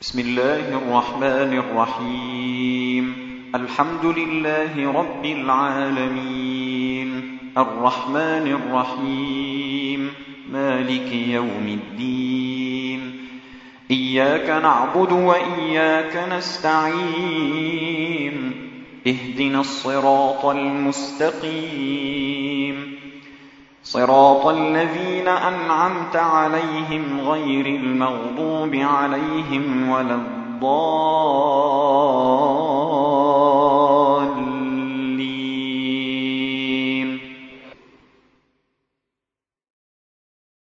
بسم الله الرحمن الرحيم. الحمد لله رب العالمين، الرحمن الرحيم، مالك يوم الدين. إياك نعبد وإياك نستعين، اهدنا الصراط المستقيم، صراط الذين أنعمت عليهم غير المغضوب عليهم ولا الضالين.